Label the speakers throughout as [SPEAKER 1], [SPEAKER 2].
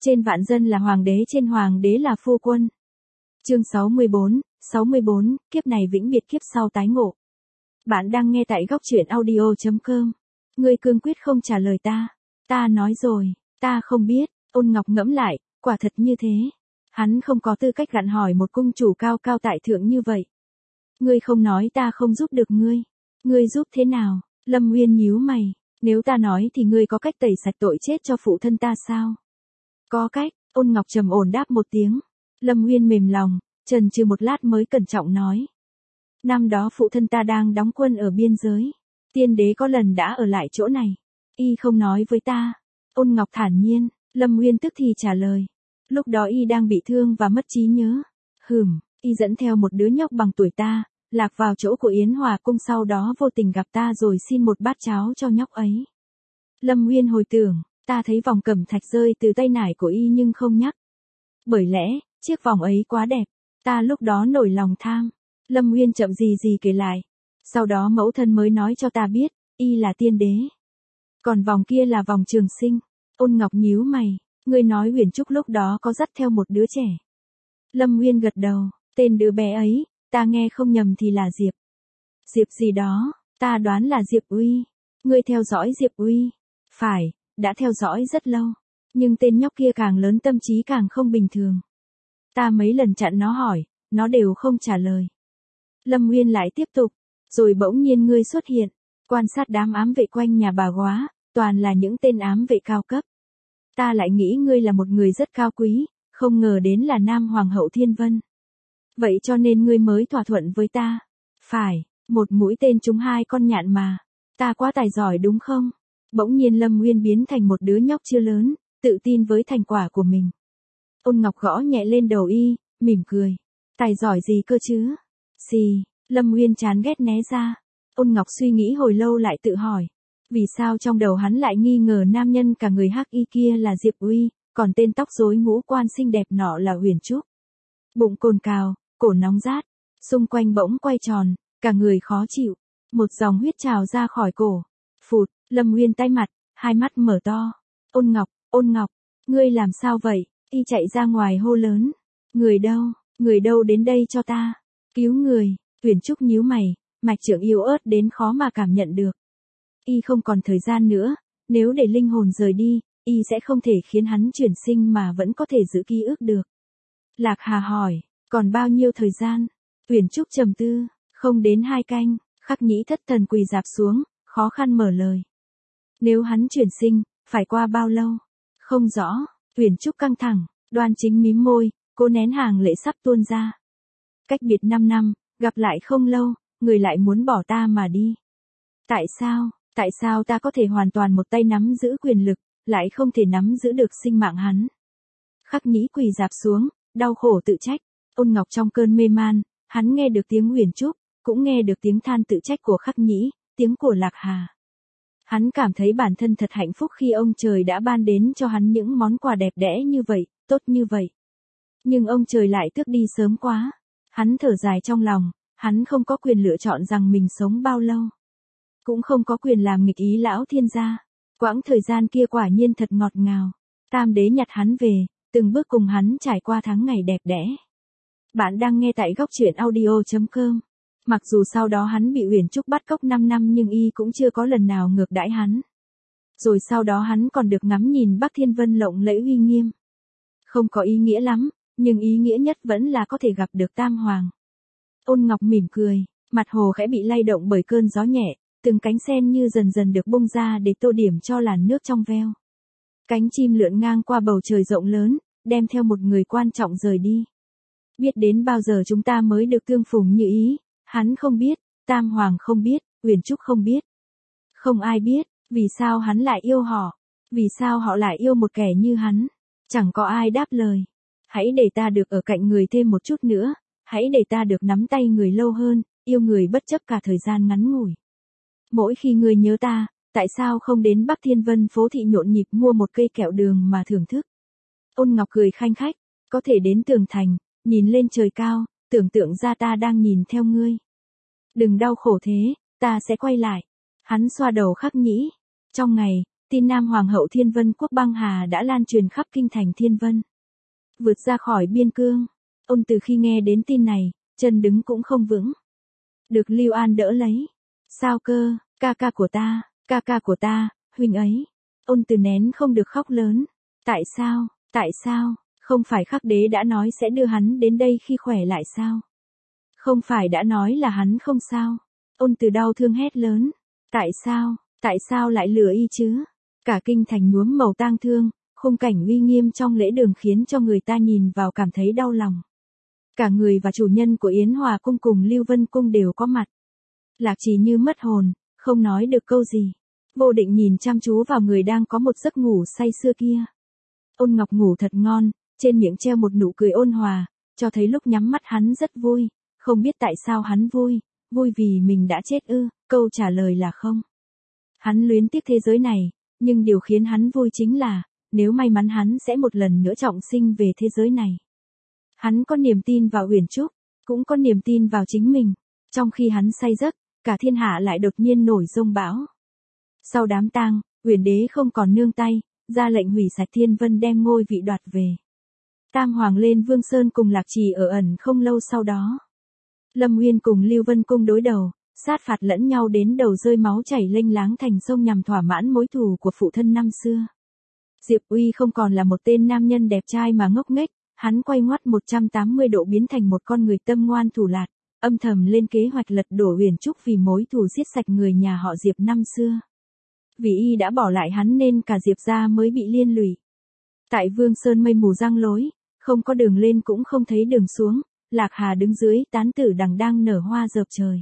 [SPEAKER 1] Trên vạn dân là hoàng đế, trên hoàng đế là phu quân. Chương 64, kiếp này vĩnh biệt kiếp sau tái ngộ. Bạn đang nghe tại góc truyện audio.com. Ngươi cương quyết không trả lời ta. Ta nói rồi, ta không biết. Ôn Ngọc ngẫm lại, quả thật như thế. Hắn không có tư cách gặn hỏi một cung chủ cao cao tại thượng như vậy. Ngươi không nói ta không giúp được ngươi. Ngươi giúp thế nào? Lâm Nguyên nhíu mày. Nếu ta nói thì ngươi có cách tẩy sạch tội chết cho phụ thân ta sao? Có cách. Ôn Ngọc trầm ổn đáp một tiếng. Lâm Nguyên mềm lòng, chần chừ một lát mới cẩn trọng nói. Năm đó phụ thân ta đang đóng quân ở biên giới. Tiên đế có lần đã ở lại chỗ này. Y không nói với ta. Ôn Ngọc thản nhiên. Lâm Nguyên tức thì trả lời. Lúc đó y đang bị thương và mất trí nhớ. Y dẫn theo một đứa nhóc bằng tuổi ta, lạc vào chỗ của Yến Hòa cung, sau đó vô tình gặp ta rồi xin một bát cháo cho nhóc ấy. Lâm Nguyên hồi tưởng, ta thấy vòng cẩm thạch rơi từ tay nải của y nhưng không nhắc. Bởi lẽ, chiếc vòng ấy quá đẹp, ta lúc đó nổi lòng tham. Lâm Nguyên chậm gì kể lại. Sau đó mẫu thân mới nói cho ta biết, y là tiên đế. Còn vòng kia là vòng trường sinh. Ôn Ngọc nhíu mày, ngươi nói Huyền Trúc lúc đó có dắt theo một đứa trẻ. Lâm Nguyên gật đầu, tên đứa bé ấy, ta nghe không nhầm thì là Diệp. Diệp gì đó, ta đoán là Diệp Uy. Ngươi theo dõi Diệp Uy? Phải, đã theo dõi rất lâu. Nhưng tên nhóc kia càng lớn tâm trí càng không bình thường. Ta mấy lần chặn nó hỏi, nó đều không trả lời. Lâm Nguyên lại tiếp tục, rồi bỗng nhiên ngươi xuất hiện, quan sát đám ám vệ quanh nhà bà Góa, toàn là những tên ám vệ cao cấp. Ta lại nghĩ ngươi là một người rất cao quý, không ngờ đến là Nam Hoàng hậu Thiên Vân. Vậy cho nên ngươi mới thỏa thuận với ta. Phải, một mũi tên trúng hai con nhạn mà. Ta quá tài giỏi đúng không? Bỗng nhiên Lâm Nguyên biến thành một đứa nhóc chưa lớn, tự tin với thành quả của mình. Ôn Ngọc gõ nhẹ lên đầu y, mỉm cười. Tài giỏi gì cơ chứ? Xì, Lâm Nguyên chán ghét né ra. Ôn Ngọc suy nghĩ hồi lâu lại tự hỏi. Vì sao trong đầu hắn lại nghi ngờ nam nhân cả người hắc y kia là Diệp Uy, còn tên tóc rối ngũ quan xinh đẹp nọ là Huyền Trúc. Bụng cồn cào, cổ nóng rát, xung quanh bỗng quay tròn, cả người khó chịu. Một dòng huyết trào ra khỏi cổ. Phụt, Lâm Nguyên tay mặt, hai mắt mở to. Ôn Ngọc, ngươi làm sao vậy? Y chạy ra ngoài hô lớn. Người đâu đến đây cho ta. Cứu người. Huyền Trúc nhíu mày, mạch trưởng yếu ớt đến khó mà cảm nhận được. Y không còn thời gian nữa, nếu để linh hồn rời đi, y sẽ không thể khiến hắn chuyển sinh mà vẫn có thể giữ ký ức được. Lạc Hà hỏi, còn bao nhiêu thời gian? Huyền Trúc trầm tư, không đến 2 canh, Khắc Nhĩ thất thần quỳ rạp xuống, khó khăn mở lời. Nếu hắn chuyển sinh, phải qua bao lâu? Không rõ. Huyền Trúc căng thẳng, Đoan Chính mím môi, cô nén hàng lệ sắp tuôn ra. Cách biệt 5 năm, gặp lại không lâu, người lại muốn bỏ ta mà đi. Tại sao ta có thể hoàn toàn một tay nắm giữ quyền lực, lại không thể nắm giữ được sinh mạng hắn? Khắc Nhĩ quỳ rạp xuống, đau khổ tự trách. Ôn Ngọc trong cơn mê man, hắn nghe được tiếng Huyền Trúc, cũng nghe được tiếng than tự trách của Khắc Nhĩ, tiếng của Lạc Hà. Hắn cảm thấy bản thân thật hạnh phúc khi ông trời đã ban đến cho hắn những món quà đẹp đẽ như vậy, tốt như vậy. Nhưng ông trời lại tước đi sớm quá. Hắn thở dài trong lòng, hắn không có quyền lựa chọn rằng mình sống bao lâu. Cũng không có quyền làm nghịch ý lão thiên gia. Quãng thời gian kia quả nhiên thật ngọt ngào. Tam đế nhặt hắn về, từng bước cùng hắn trải qua tháng ngày đẹp đẽ. Bạn đang nghe tại góc truyện audio.com. Mặc dù sau đó hắn bị Huyền Trúc bắt cóc 5 năm nhưng y cũng chưa có lần nào ngược đãi hắn. Rồi sau đó hắn còn được ngắm nhìn Bắc Thiên Vân lộng lẫy uy nghiêm. Không có ý nghĩa lắm, nhưng ý nghĩa nhất vẫn là có thể gặp được Tam Hoàng. Ôn Ngọc mỉm cười, mặt hồ khẽ bị lay động bởi cơn gió nhẹ, từng cánh sen như dần dần được bung ra để tô điểm cho làn nước trong veo. Cánh chim lượn ngang qua bầu trời rộng lớn, đem theo một người quan trọng rời đi. Biết đến bao giờ chúng ta mới được tương phùng như ý, hắn không biết, Tam Hoàng không biết, Huyền Trúc không biết. Không ai biết, vì sao hắn lại yêu họ, vì sao họ lại yêu một kẻ như hắn. Chẳng có ai đáp lời. Hãy để ta được ở cạnh người thêm một chút nữa, hãy để ta được nắm tay người lâu hơn, yêu người bất chấp cả thời gian ngắn ngủi. Mỗi khi người nhớ ta, tại sao không đến Bắc Thiên Vân phố thị nhộn nhịp mua một cây kẹo đường mà thưởng thức? Ôn Ngọc cười khanh khách, có thể đến tường thành, nhìn lên trời cao, tưởng tượng ra ta đang nhìn theo ngươi. Đừng đau khổ thế, ta sẽ quay lại. Hắn xoa đầu Khắc Nhĩ. Trong ngày, tin Nam Hoàng hậu Thiên Vân Quốc băng hà đã lan truyền khắp kinh thành Thiên Vân. Vượt ra khỏi biên cương, ôn từ khi nghe đến tin này, chân đứng cũng không vững. Được Lưu An đỡ lấy. Sao cơ, ca ca của ta, huynh ấy. Ôn từ nén không được khóc lớn. Tại sao, không phải Khắc Đế đã nói sẽ đưa hắn đến đây khi khỏe lại sao? Không phải đã nói là hắn không sao? Ôn từ đau thương hét lớn. Tại sao lại lừa y chứ? Cả kinh thành nhuốm màu tang thương, khung cảnh uy nghiêm trong lễ đường khiến cho người ta nhìn vào cảm thấy đau lòng. Cả người và chủ nhân của Yến Hòa Cung cùng Lưu Vân Cung đều có mặt. Lạc Trì như mất hồn, không nói được câu gì. Vô Định nhìn chăm chú vào người đang có một giấc ngủ say sưa kia. Ôn Ngọc ngủ thật ngon, trên miệng treo một nụ cười ôn hòa, cho thấy lúc nhắm mắt hắn rất vui. Không biết tại sao hắn vui vì mình đã chết ư? Câu trả lời là không. Hắn luyến tiếc thế giới này, nhưng điều khiến hắn vui chính là, nếu may mắn hắn sẽ một lần nữa trọng sinh về thế giới này. Hắn có niềm tin vào Uyển Trúc, cũng có niềm tin vào chính mình. Trong khi hắn say giấc, cả thiên hạ lại đột nhiên nổi giông bão. Sau đám tang, Uyển Đế không còn nương tay, ra lệnh hủy sạch Thiên Vân đem ngôi vị đoạt về. Tam Hoàng lên Vương Sơn cùng Lạc Trì ở ẩn không lâu sau đó. Lâm Uyên cùng Lưu Vân Cung đối đầu, sát phạt lẫn nhau đến đầu rơi máu chảy lênh láng thành sông nhằm thỏa mãn mối thù của phụ thân năm xưa. Diệp Uy không còn là một tên nam nhân đẹp trai mà ngốc nghếch, hắn quay ngoắt 180 độ biến thành một con người tâm ngoan thủ lạt, âm thầm lên kế hoạch lật đổ Uyển Trúc vì mối thù giết sạch người nhà họ Diệp năm xưa. Vì y đã bỏ lại hắn nên cả Diệp gia mới bị liên lụy. Tại Vương Sơn mây mù giăng lối, không có đường lên cũng không thấy đường xuống, Lạc Hà đứng dưới tán tử đằng đang nở hoa dợp trời.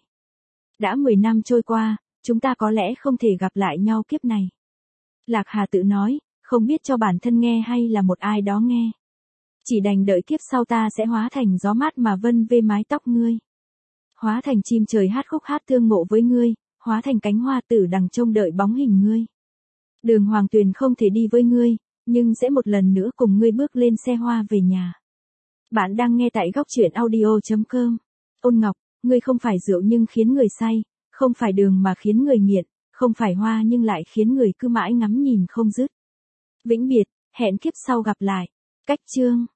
[SPEAKER 1] Đã 10 năm trôi qua, chúng ta có lẽ không thể gặp lại nhau kiếp này. Lạc Hà tự nói, không biết cho bản thân nghe hay là một ai đó nghe. Chỉ đành đợi kiếp sau ta sẽ hóa thành gió mát mà vân về mái tóc ngươi. Hóa thành chim trời hát khúc hát thương mộ với ngươi, hóa thành cánh hoa tử đằng trông đợi bóng hình ngươi. Đường Hoàng Tuyền không thể đi với ngươi, nhưng sẽ một lần nữa cùng ngươi bước lên xe hoa về nhà. Bạn đang nghe tại góc truyện audio.com. Ôn Ngọc, ngươi không phải rượu nhưng khiến người say, không phải đường mà khiến người nghiện, không phải hoa nhưng lại khiến người cứ mãi ngắm nhìn không dứt. Vĩnh biệt, hẹn kiếp sau gặp lại. Cách chương